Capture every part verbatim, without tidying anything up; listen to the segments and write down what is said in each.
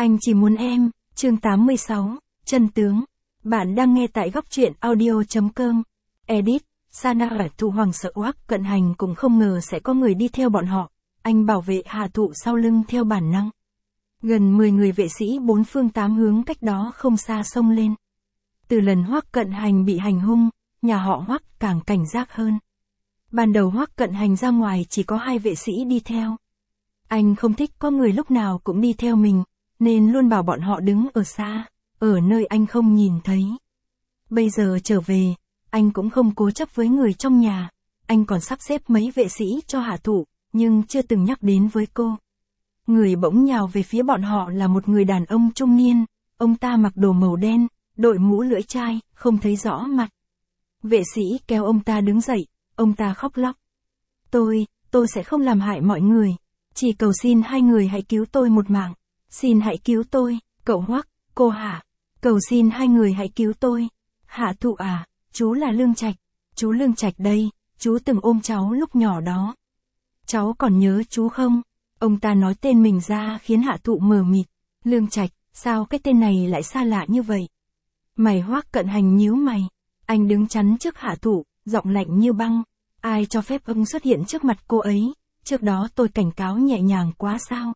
Anh chỉ muốn em, chương tám mươi sáu, chân tướng. Bạn đang nghe tại góc truyện audio.com. Edit, Sana và Thụ Hoàng sợ Hoắc Cận Hành cũng không ngờ sẽ có người đi theo bọn họ. Anh bảo vệ Hà Thụ sau lưng theo bản năng. Gần mười người vệ sĩ bốn phương tám hướng cách đó không xa xông lên. Từ lần Hoắc Cận Hành bị hành hung, nhà họ Hoắc càng cảnh giác hơn. Ban đầu Hoắc Cận Hành ra ngoài chỉ có hai vệ sĩ đi theo. Anh không thích có người lúc nào cũng đi theo mình, nên luôn bảo bọn họ đứng ở xa, ở nơi anh không nhìn thấy. Bây giờ trở về, anh cũng không cố chấp với người trong nhà, anh còn sắp xếp mấy vệ sĩ cho Hà Thụ, nhưng chưa từng nhắc đến với cô. Người bỗng nhào về phía bọn họ là một người đàn ông trung niên, ông ta mặc đồ màu đen, đội mũ lưỡi chai, không thấy rõ mặt. Vệ sĩ kéo ông ta đứng dậy, ông ta khóc lóc. Tôi, tôi sẽ không làm hại mọi người, chỉ cầu xin hai người hãy cứu tôi một mạng. Xin hãy cứu tôi, cậu Hoắc, cô Hạ. Cầu xin hai người hãy cứu tôi. Hạ Thụ à, chú là Lương Trạch. Chú Lương Trạch đây, chú từng ôm cháu lúc nhỏ đó. Cháu còn nhớ chú không? Ông ta nói tên mình ra khiến Hạ Thụ mờ mịt. Lương Trạch, sao cái tên này lại xa lạ như vậy? Mày Hoắc Cận Hành nhíu mày. Anh đứng chắn trước Hạ Thụ, giọng lạnh như băng. Ai cho phép ông xuất hiện trước mặt cô ấy? Trước đó tôi cảnh cáo nhẹ nhàng quá sao?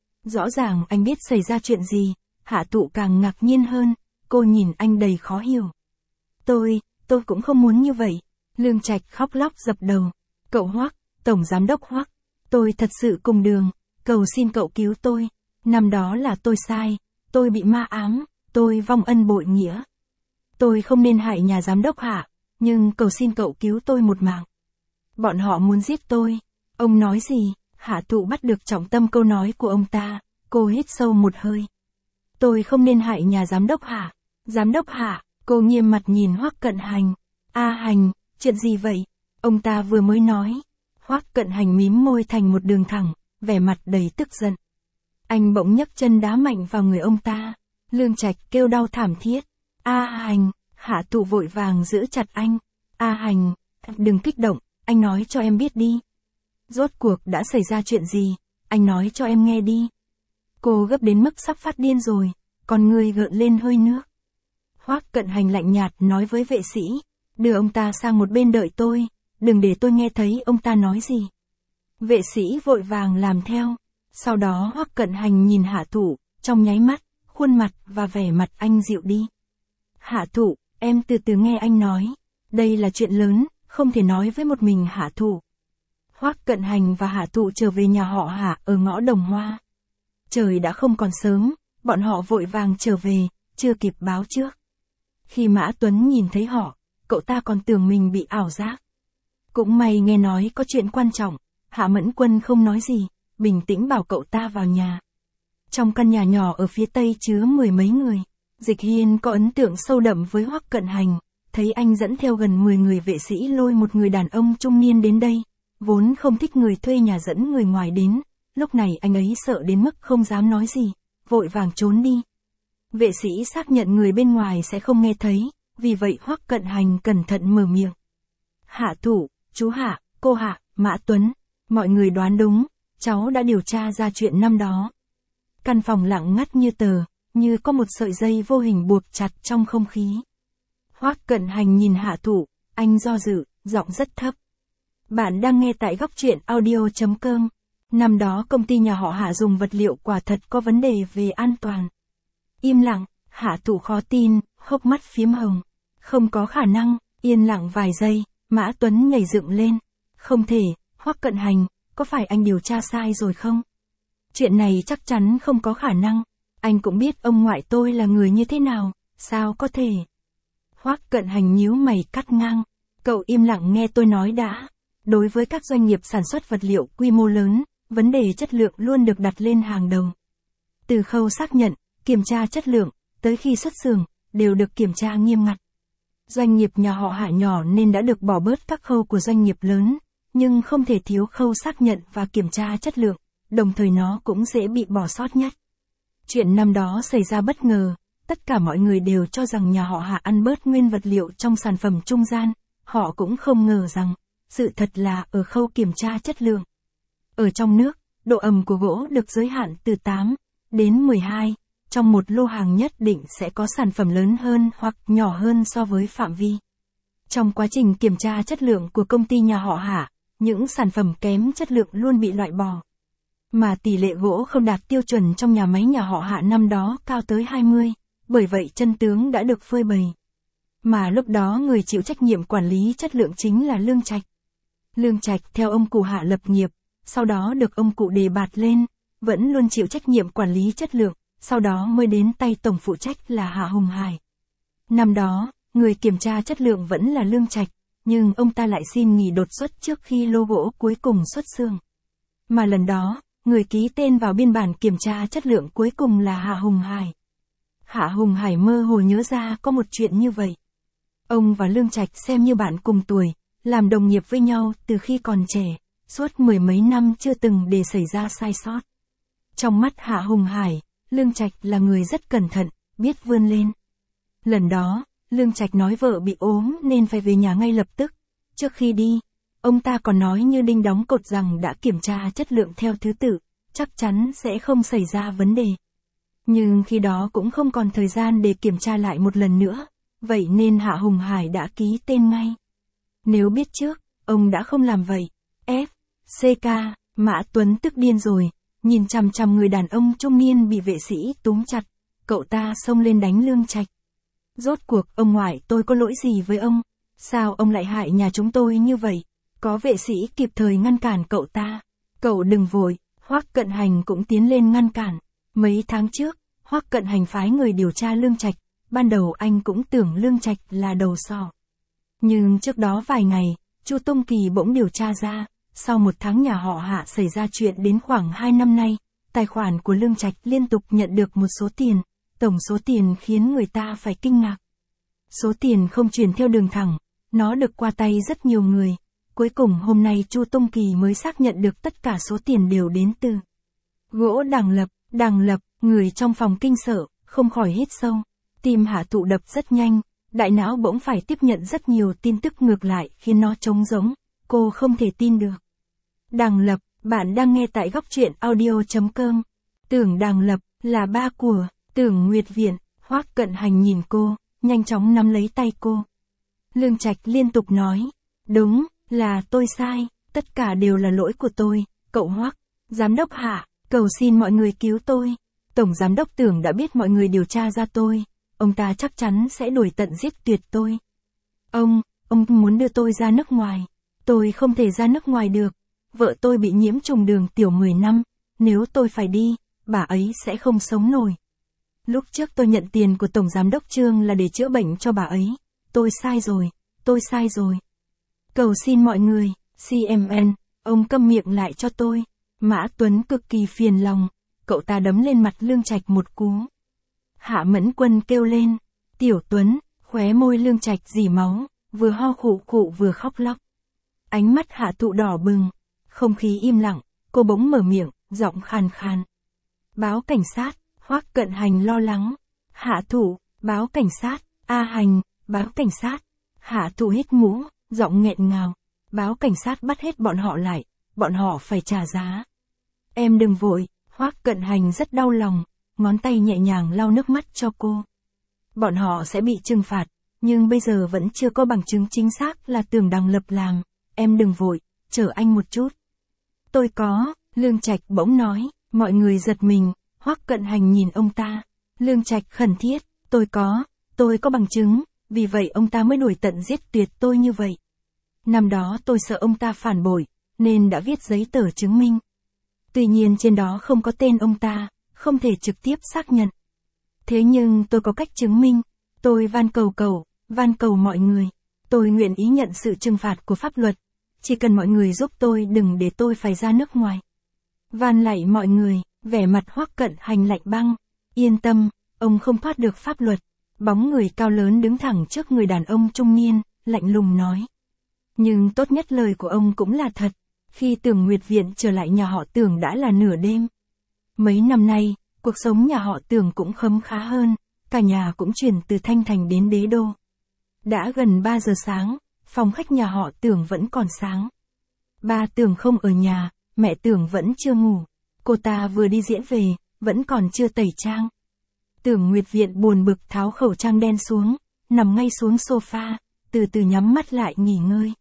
Rõ ràng anh biết xảy ra chuyện gì. Hạ Thụ càng ngạc nhiên hơn, cô nhìn anh đầy khó hiểu. Tôi, tôi cũng không muốn như vậy. Lương Trạch khóc lóc dập đầu. Cậu Hoắc, Tổng Giám đốc Hoắc, tôi thật sự cùng đường, cầu xin cậu cứu tôi. Năm đó là tôi sai, tôi bị ma ám, tôi vong ân bội nghĩa. Tôi không nên hại nhà giám đốc Hạ, nhưng cầu xin cậu cứu tôi một mạng. Bọn họ muốn giết tôi. Ông nói gì? Hạ Thụ bắt được trọng tâm câu nói của ông ta, cô hít sâu một hơi. Tôi không nên hại nhà giám đốc Hạ. Giám đốc Hạ, cô nghiêm mặt nhìn Hoắc Cận Hành. A Hành, chuyện gì vậy? Ông ta vừa mới nói. Hoắc Cận Hành mím môi thành một đường thẳng, vẻ mặt đầy tức giận. Anh bỗng nhấc chân đá mạnh vào người ông ta. Lương Trạch kêu đau thảm thiết. A Hành, Hạ Thụ vội vàng giữ chặt anh. A Hành, đừng kích động, anh nói cho em biết đi. Rốt cuộc đã xảy ra chuyện gì, anh nói cho em nghe đi. Cô gấp đến mức sắp phát điên rồi, còn người gợn lên hơi nước. Hoắc Cận Hành lạnh nhạt nói với vệ sĩ, đưa ông ta sang một bên đợi tôi, đừng để tôi nghe thấy ông ta nói gì. Vệ sĩ vội vàng làm theo, sau đó Hoắc Cận Hành nhìn Hạ Thụ, trong nháy mắt, khuôn mặt và vẻ mặt anh dịu đi. Hạ Thụ, em từ từ nghe anh nói, đây là chuyện lớn, không thể nói với một mình Hạ Thụ. Hoắc Cận Hành và Hạ Thụ trở về nhà họ Hạ ở ngõ Đồng Hoa. Trời đã không còn sớm, bọn họ vội vàng trở về, chưa kịp báo trước. Khi Mã Tuấn nhìn thấy họ, cậu ta còn tưởng mình bị ảo giác. Cũng may nghe nói có chuyện quan trọng, Hạ Mẫn Quân không nói gì, bình tĩnh bảo cậu ta vào nhà. Trong căn nhà nhỏ ở phía tây chứa mười mấy người, Dịch Hiên có ấn tượng sâu đậm với Hoắc Cận Hành, thấy anh dẫn theo gần mười người vệ sĩ lôi một người đàn ông trung niên đến đây. Vốn không thích người thuê nhà dẫn người ngoài đến, lúc này anh ấy sợ đến mức không dám nói gì, vội vàng trốn đi. Vệ sĩ xác nhận người bên ngoài sẽ không nghe thấy, vì vậy Hoắc Cận Hành cẩn thận mở miệng. Hạ Thụ, chú Hạ, cô Hạ, Mã Tuấn, mọi người đoán đúng, cháu đã điều tra ra chuyện năm đó. Căn phòng lặng ngắt như tờ, như có một sợi dây vô hình buộc chặt trong không khí. Hoắc Cận Hành nhìn Hạ Thụ, anh do dự, giọng rất thấp. Bạn đang nghe tại góc truyện audio.com. Năm đó công ty nhà họ Hạ dùng vật liệu quả thật có vấn đề về an toàn. Im lặng, Hạ Thụ khó tin, hốc mắt phiếm hồng. Không có khả năng, yên lặng vài giây, Mã Tuấn nhảy dựng lên. Không thể, Hoắc Cận Hành, có phải anh điều tra sai rồi không? Chuyện này chắc chắn không có khả năng. Anh cũng biết ông ngoại tôi là người như thế nào, sao có thể? Hoắc Cận Hành nhíu mày cắt ngang. Cậu im lặng nghe tôi nói đã. Đối với các doanh nghiệp sản xuất vật liệu quy mô lớn, vấn đề chất lượng luôn được đặt lên hàng đầu. Từ khâu xác nhận, kiểm tra chất lượng, tới khi xuất xưởng, đều được kiểm tra nghiêm ngặt. Doanh nghiệp nhà họ Hạ nhỏ nên đã được bỏ bớt các khâu của doanh nghiệp lớn, nhưng không thể thiếu khâu xác nhận và kiểm tra chất lượng, đồng thời nó cũng dễ bị bỏ sót nhất. Chuyện năm đó xảy ra bất ngờ, tất cả mọi người đều cho rằng nhà họ Hạ ăn bớt nguyên vật liệu trong sản phẩm trung gian, họ cũng không ngờ rằng, sự thật là ở khâu kiểm tra chất lượng. Ở trong nước, độ ẩm của gỗ được giới hạn từ tám đến mười hai, trong một lô hàng nhất định sẽ có sản phẩm lớn hơn hoặc nhỏ hơn so với phạm vi. Trong quá trình kiểm tra chất lượng của công ty nhà họ Hạ, những sản phẩm kém chất lượng luôn bị loại bỏ. Mà tỷ lệ gỗ không đạt tiêu chuẩn trong nhà máy nhà họ Hạ năm đó cao tới hai mươi, bởi vậy chân tướng đã được phơi bày. Mà lúc đó người chịu trách nhiệm quản lý chất lượng chính là Lương Trạch. Lương Trạch theo ông cụ Hạ lập nghiệp, sau đó được ông cụ đề bạt lên, vẫn luôn chịu trách nhiệm quản lý chất lượng, sau đó mới đến tay tổng phụ trách là Hạ Hùng Hải. Năm đó, người kiểm tra chất lượng vẫn là Lương Trạch, nhưng ông ta lại xin nghỉ đột xuất trước khi lô gỗ cuối cùng xuất xưởng. Mà lần đó, người ký tên vào biên bản kiểm tra chất lượng cuối cùng là Hạ Hùng Hải. Hạ Hùng Hải mơ hồ nhớ ra có một chuyện như vậy. Ông và Lương Trạch xem như bạn cùng tuổi, làm đồng nghiệp với nhau từ khi còn trẻ, suốt mười mấy năm chưa từng để xảy ra sai sót. Trong mắt Hạ Hùng Hải, Lương Trạch là người rất cẩn thận, biết vươn lên. Lần đó, Lương Trạch nói vợ bị ốm nên phải về nhà ngay lập tức. Trước khi đi, ông ta còn nói như đinh đóng cột rằng đã kiểm tra chất lượng theo thứ tự, chắc chắn sẽ không xảy ra vấn đề. Nhưng khi đó cũng không còn thời gian để kiểm tra lại một lần nữa, vậy nên Hạ Hùng Hải đã ký tên ngay. Nếu biết trước, ông đã không làm vậy. F. C K, Mã Tuấn tức điên rồi, nhìn chằm chằm người đàn ông trung niên bị vệ sĩ túm chặt, cậu ta xông lên đánh Lương Trạch. Rốt cuộc ông ngoại tôi có lỗi gì với ông? Sao ông lại hại nhà chúng tôi như vậy? Có vệ sĩ kịp thời ngăn cản cậu ta. Cậu đừng vội, Hoắc Cận Hành cũng tiến lên ngăn cản. Mấy tháng trước, Hoắc Cận Hành phái người điều tra Lương Trạch, ban đầu anh cũng tưởng Lương Trạch là đầu sỏ. Nhưng trước đó vài ngày, Chu Tông Kỳ bỗng điều tra ra, sau một tháng nhà họ Hạ xảy ra chuyện đến khoảng hai năm nay, tài khoản của Lương Trạch liên tục nhận được một số tiền, tổng số tiền khiến người ta phải kinh ngạc. Số tiền không chuyển theo đường thẳng, nó được qua tay rất nhiều người. Cuối cùng hôm nay Chu Tông Kỳ mới xác nhận được tất cả số tiền đều đến từ gỗ Đằng Lập. Đằng Lập, người trong phòng kinh sợ, không khỏi hít sâu. Tim Hạ Thụ đập rất nhanh, đại não bỗng phải tiếp nhận rất nhiều tin tức ngược lại khiến nó trống rỗng, cô không thể tin được. Đằng Lập, bạn đang nghe tại góc truyện audio chấm com. Tưởng Đằng Lập là ba của Tưởng Nguyệt Viện. Hoắc Cận Hành nhìn cô, nhanh chóng nắm lấy tay cô. Lương Trạch liên tục nói, đúng, là tôi sai, tất cả đều là lỗi của tôi, cậu Hoắc, giám đốc Hạ, cầu xin mọi người cứu tôi. Tổng giám đốc Tưởng đã biết mọi người điều tra ra tôi, ông ta chắc chắn sẽ đuổi tận giết tuyệt tôi. Ông, ông muốn đưa tôi ra nước ngoài, tôi không thể ra nước ngoài được, vợ tôi bị nhiễm trùng đường tiểu mười năm, nếu tôi phải đi, bà ấy sẽ không sống nổi. Lúc trước tôi nhận tiền của Tổng Giám đốc Trương là để chữa bệnh cho bà ấy, tôi sai rồi, tôi sai rồi. Cầu xin mọi người, xê em en, ông câm miệng lại cho tôi. Mã Tuấn cực kỳ phiền lòng, cậu ta đấm lên mặt Lương Trạch một cú. Hạ Mẫn Quân kêu lên, Tiểu Tuấn, khóe môi Lương Trạch rỉ máu, vừa ho khụ khụ vừa khóc lóc. Ánh mắt Hạ Thụ đỏ bừng, không khí im lặng, cô bỗng mở miệng, giọng khàn khàn. Báo cảnh sát. Hoắc Cận Hành lo lắng. Hạ Thụ, báo cảnh sát. A Hành, báo cảnh sát. Hạ Thụ hít mũ, giọng nghẹn ngào. Báo cảnh sát bắt hết bọn họ lại, bọn họ phải trả giá. Em đừng vội, Hoắc Cận Hành rất đau lòng, ngón tay nhẹ nhàng lau nước mắt cho cô. Bọn họ sẽ bị trừng phạt, nhưng bây giờ vẫn chưa có bằng chứng chính xác là Tưởng Đằng Lập làm. Em đừng vội, chờ anh một chút. Tôi có, Lương Trạch bỗng nói, mọi người giật mình. Hoắc Cận Hành nhìn ông ta, Lương Trạch khẩn thiết, tôi có, tôi có bằng chứng, vì vậy ông ta mới đuổi tận giết tuyệt tôi như vậy. Năm đó tôi sợ ông ta phản bội, nên đã viết giấy tờ chứng minh. Tuy nhiên trên đó không có tên ông ta, không thể trực tiếp xác nhận. Thế nhưng tôi có cách chứng minh, tôi van cầu cầu, van cầu mọi người, tôi nguyện ý nhận sự trừng phạt của pháp luật, chỉ cần mọi người giúp tôi đừng để tôi phải ra nước ngoài. Van lạy mọi người. Vẻ mặt Hoắc Cận Hành lạnh băng, yên tâm, ông không thoát được pháp luật. Bóng người cao lớn đứng thẳng trước người đàn ông trung niên, lạnh lùng nói. Nhưng tốt nhất lời của ông cũng là thật, khi Tưởng Nguyệt Viện trở lại nhà họ Tưởng đã là nửa đêm. Mấy năm nay, cuộc sống nhà họ Tưởng cũng khấm khá hơn, cả nhà cũng chuyển từ Thanh Thành đến Đế Đô. Đã gần ba giờ sáng, phòng khách nhà họ Tưởng vẫn còn sáng. Ba Tưởng không ở nhà, mẹ Tưởng vẫn chưa ngủ. Cô ta vừa đi diễn về, vẫn còn chưa tẩy trang. Tưởng Nguyệt Viện buồn bực tháo khẩu trang đen xuống, nằm ngay xuống sofa, từ từ nhắm mắt lại nghỉ ngơi.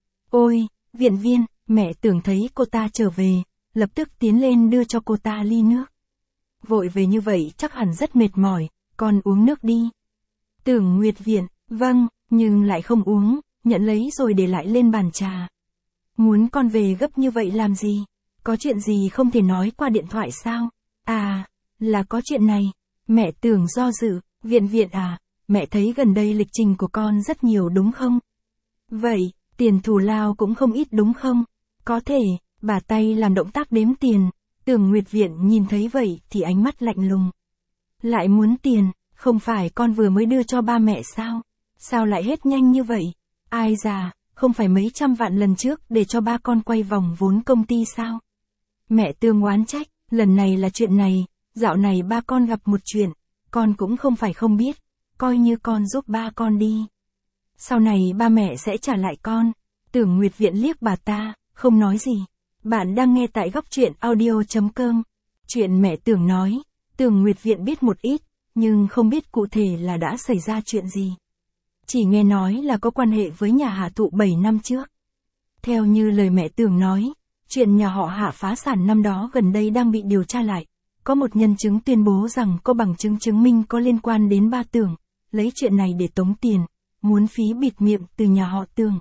Ôi, Viện Viên, mẹ Tưởng thấy cô ta trở về, lập tức tiến lên đưa cho cô ta ly nước. Vội về như vậy chắc hẳn rất mệt mỏi, con uống nước đi. Tưởng Nguyệt Viện, vâng, nhưng lại không uống, nhận lấy rồi để lại lên bàn trà. Muốn con về gấp như vậy làm gì? Có chuyện gì không thể nói qua điện thoại sao? À, là có chuyện này. Mẹ Tưởng do dự, Viện Viện à, mẹ thấy gần đây lịch trình của con rất nhiều đúng không? Vậy, tiền thù lao cũng không ít đúng không? Có thể, bà tay làm động tác đếm tiền. Tưởng Nguyệt Viện nhìn thấy vậy thì ánh mắt lạnh lùng. Lại muốn tiền, không phải con vừa mới đưa cho ba mẹ sao? Sao lại hết nhanh như vậy? Ai già, không phải mấy trăm vạn lần trước để cho ba con quay vòng vốn công ty sao? Mẹ Tương oán trách, lần này là chuyện này, dạo này ba con gặp một chuyện, con cũng không phải không biết, coi như con giúp ba con đi. Sau này ba mẹ sẽ trả lại con. Tưởng Nguyệt Viện liếc bà ta, không nói gì. Bạn đang nghe tại góc truyện audio.com. Chuyện mẹ Tưởng nói, Tưởng Nguyệt Viện biết một ít, nhưng không biết cụ thể là đã xảy ra chuyện gì. Chỉ nghe nói là có quan hệ với nhà Hạ Thụ bảy năm trước. Theo như lời mẹ Tưởng nói, chuyện nhà họ Hạ phá sản năm đó gần đây đang bị điều tra lại. Có một nhân chứng tuyên bố rằng có bằng chứng chứng minh có liên quan đến ba Tưởng, lấy chuyện này để tống tiền, muốn phí bịt miệng từ nhà họ Tưởng.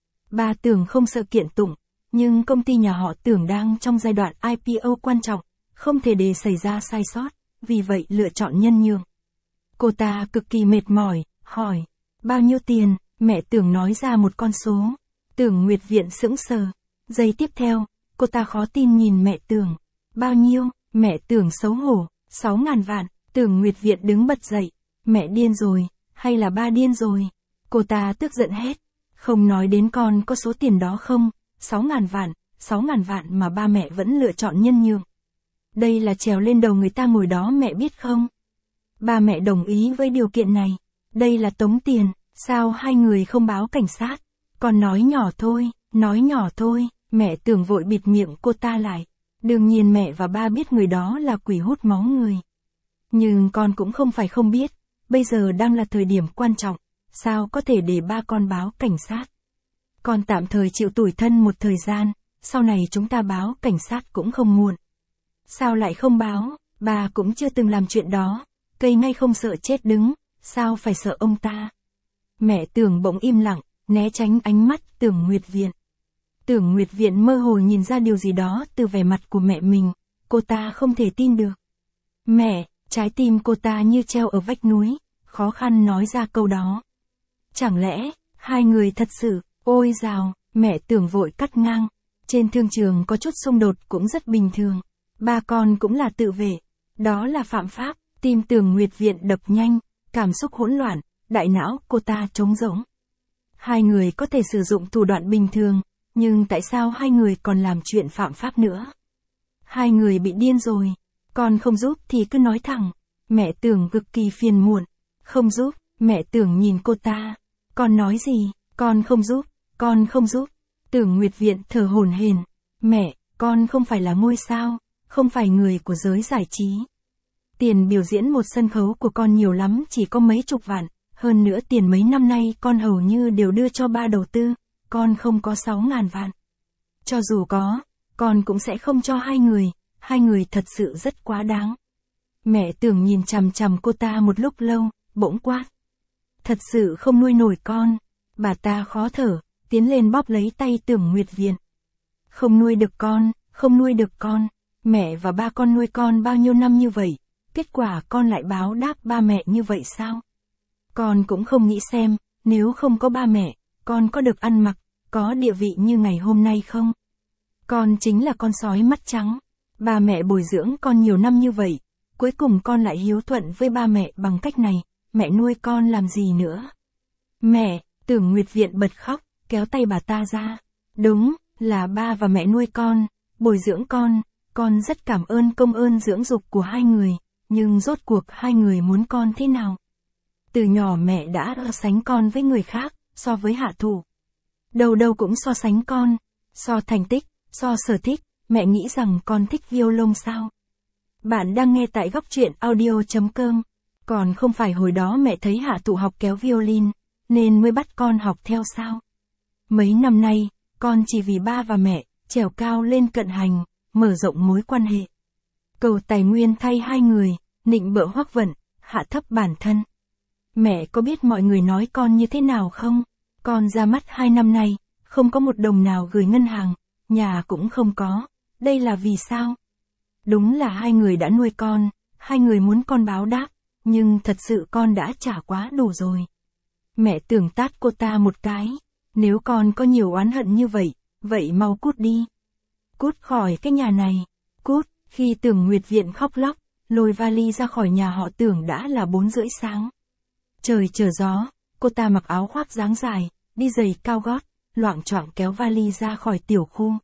Ba Tưởng không sợ kiện tụng, nhưng công ty nhà họ Tưởng đang trong giai đoạn i pê o quan trọng, không thể để xảy ra sai sót, vì vậy lựa chọn nhân nhượng. Cô ta cực kỳ mệt mỏi, hỏi, bao nhiêu tiền? Mẹ Tưởng nói ra một con số. Tưởng Nguyệt Viện sững sờ. Giây tiếp theo, cô ta khó tin nhìn mẹ Tưởng. Bao nhiêu? Mẹ Tưởng xấu hổ. Sáu ngàn vạn. Tưởng Nguyệt Viện đứng bật dậy. Mẹ điên rồi, hay là ba điên rồi? Cô ta tức giận hét. Không nói đến con có số tiền đó không? Sáu ngàn vạn, sáu ngàn vạn mà ba mẹ vẫn lựa chọn nhân nhượng. Đây là trèo lên đầu người ta ngồi đó mẹ biết không? Ba mẹ đồng ý với điều kiện này. Đây là tống tiền, sao hai người không báo cảnh sát? Con nói nhỏ thôi, nói nhỏ thôi, mẹ Tưởng vội bịt miệng cô ta lại. Đương nhiên mẹ và ba biết người đó là quỷ hút máu người. Nhưng con cũng không phải không biết, bây giờ đang là thời điểm quan trọng, sao có thể để ba con báo cảnh sát? Con tạm thời chịu tủi thân một thời gian, sau này chúng ta báo cảnh sát cũng không muộn. Sao lại không báo, ba cũng chưa từng làm chuyện đó, cây ngay không sợ chết đứng, sao phải sợ ông ta? Mẹ Tưởng bỗng im lặng, né tránh ánh mắt Tưởng Nguyệt Viện. Tưởng Nguyệt Viện mơ hồ nhìn ra điều gì đó từ vẻ mặt của mẹ mình, cô ta không thể tin được. Mẹ, trái tim cô ta như treo ở vách núi, khó khăn nói ra câu đó. Chẳng lẽ, hai người thật sự, ôi dào, mẹ Tưởng vội cắt ngang. Trên thương trường có chút xung đột cũng rất bình thường. Ba con cũng là tự vệ. Đó là phạm pháp. Tim Tưởng Nguyệt Viện đập nhanh, cảm xúc hỗn loạn, đại não cô ta trống rỗng. Hai người có thể sử dụng thủ đoạn bình thường, nhưng tại sao hai người còn làm chuyện phạm pháp nữa? Hai người bị điên rồi. Con không giúp thì cứ nói thẳng. Mẹ Tưởng cực kỳ phiền muộn. Không giúp, mẹ Tưởng nhìn cô ta. Con nói gì? Con không giúp, con không giúp. Tưởng Nguyệt Viện thở hổn hển. Mẹ, con không phải là ngôi sao, không phải người của giới giải trí. Tiền biểu diễn một sân khấu của con nhiều lắm chỉ có mấy chục vạn, hơn nữa tiền mấy năm nay con hầu như đều đưa cho ba đầu tư, con không có sáu ngàn vạn. Cho dù có, con cũng sẽ không cho hai người, hai người thật sự rất quá đáng. Mẹ Tưởng nhìn chằm chằm cô ta một lúc lâu, bỗng quát. Thật sự không nuôi nổi con. Bà ta khó thở, tiến lên bóp lấy tay Tưởng Nguyệt Viện. Không nuôi được con, không nuôi được con. Mẹ và ba con nuôi con bao nhiêu năm như vậy, kết quả con lại báo đáp ba mẹ như vậy sao? Con cũng không nghĩ xem, nếu không có ba mẹ, con có được ăn mặc, có địa vị như ngày hôm nay không? Con chính là con sói mắt trắng. Ba mẹ bồi dưỡng con nhiều năm như vậy, cuối cùng con lại hiếu thuận với ba mẹ bằng cách này, mẹ nuôi con làm gì nữa? Mẹ, Tưởng Nguyệt Viện bật khóc, kéo tay bà ta ra. Đúng, là ba và mẹ nuôi con, bồi dưỡng con, con rất cảm ơn công ơn dưỡng dục của hai người, nhưng rốt cuộc hai người muốn con thế nào? Từ nhỏ mẹ đã so sánh con với người khác, so với Hạ Thụ. Đâu đâu cũng so sánh con, so thành tích, so sở thích, mẹ nghĩ rằng con thích violon sao? Bạn đang nghe tại góc truyện audio chấm com. Còn không phải hồi đó mẹ thấy Hạ Thụ học kéo violin, nên mới bắt con học theo sao? Mấy năm nay, con chỉ vì ba và mẹ, trèo cao lên cận hành, mở rộng mối quan hệ. Cầu tài nguyên thay hai người, nịnh bợ Hoắc Vận, hạ thấp bản thân. Mẹ có biết mọi người nói con như thế nào không? Con ra mắt hai năm nay, không có một đồng nào gửi ngân hàng, nhà cũng không có. Đây là vì sao? Đúng là hai người đã nuôi con, hai người muốn con báo đáp, nhưng thật sự con đã trả quá đủ rồi. Mẹ tưởng tát cô ta một cái. Nếu con có nhiều oán hận như vậy, vậy mau cút đi. Cút khỏi cái nhà này. Cút. Khi Tưởng Nguyệt Viện khóc lóc, lôi vali ra khỏi nhà họ Tưởng đã là bốn rưỡi sáng. Trời trở gió, cô ta mặc áo khoác dáng dài, đi giày cao gót, loạng choạng kéo vali ra khỏi tiểu khu.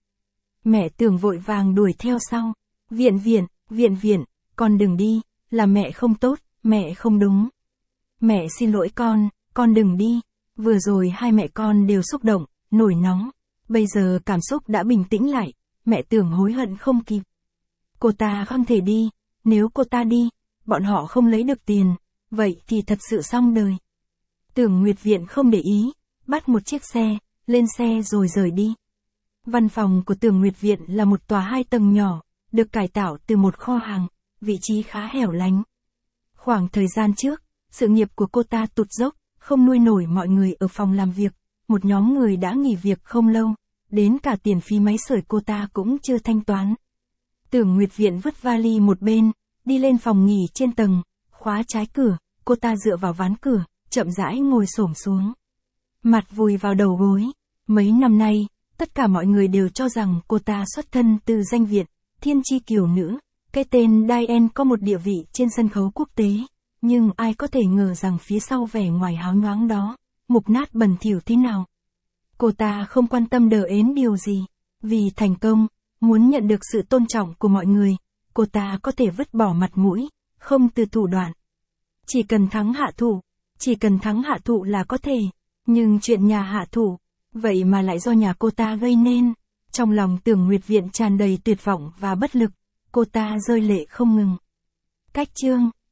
Mẹ Tưởng vội vàng đuổi theo sau. Viện viện, viện viện, con đừng đi, là mẹ không tốt, mẹ không đúng. Mẹ xin lỗi con, con đừng đi. Vừa rồi hai mẹ con đều xúc động, nổi nóng. Bây giờ cảm xúc đã bình tĩnh lại, mẹ Tưởng hối hận không kịp. Cô ta không thể đi, nếu cô ta đi, bọn họ không lấy được tiền, vậy thì thật sự xong đời. Tưởng Nguyệt Viện không để ý, bắt một chiếc xe, lên xe rồi rời đi. Văn phòng của Tưởng Nguyệt Viện là một tòa hai tầng nhỏ, được cải tạo từ một kho hàng, vị trí khá hẻo lánh. Khoảng thời gian trước, sự nghiệp của cô ta tụt dốc, không nuôi nổi mọi người ở phòng làm việc, một nhóm người đã nghỉ việc không lâu, đến cả tiền phí máy sưởi cô ta cũng chưa thanh toán. Tưởng Nguyệt Viện vứt vali một bên, đi lên phòng nghỉ trên tầng, khóa trái cửa, cô ta dựa vào ván cửa, chậm rãi ngồi xổm xuống. Mặt vùi vào đầu gối. Mấy năm nay, tất cả mọi người đều cho rằng cô ta xuất thân từ danh viện, thiên chi kiều nữ, cái tên Diane có một địa vị trên sân khấu quốc tế. Nhưng ai có thể ngờ rằng phía sau vẻ ngoài háo nhoáng đó, mục nát bẩn thỉu thế nào. Cô ta không quan tâm đờ ến điều gì. Vì thành công, muốn nhận được sự tôn trọng của mọi người, cô ta có thể vứt bỏ mặt mũi, không từ thủ đoạn. Chỉ cần thắng Hạ Thụ, chỉ cần thắng Hạ Thụ là có thể. Nhưng chuyện nhà Hạ Thụ, vậy mà lại do nhà cô ta gây nên. Trong lòng Tưởng Nguyệt Viện tràn đầy tuyệt vọng và bất lực, cô ta rơi lệ không ngừng. Cách chương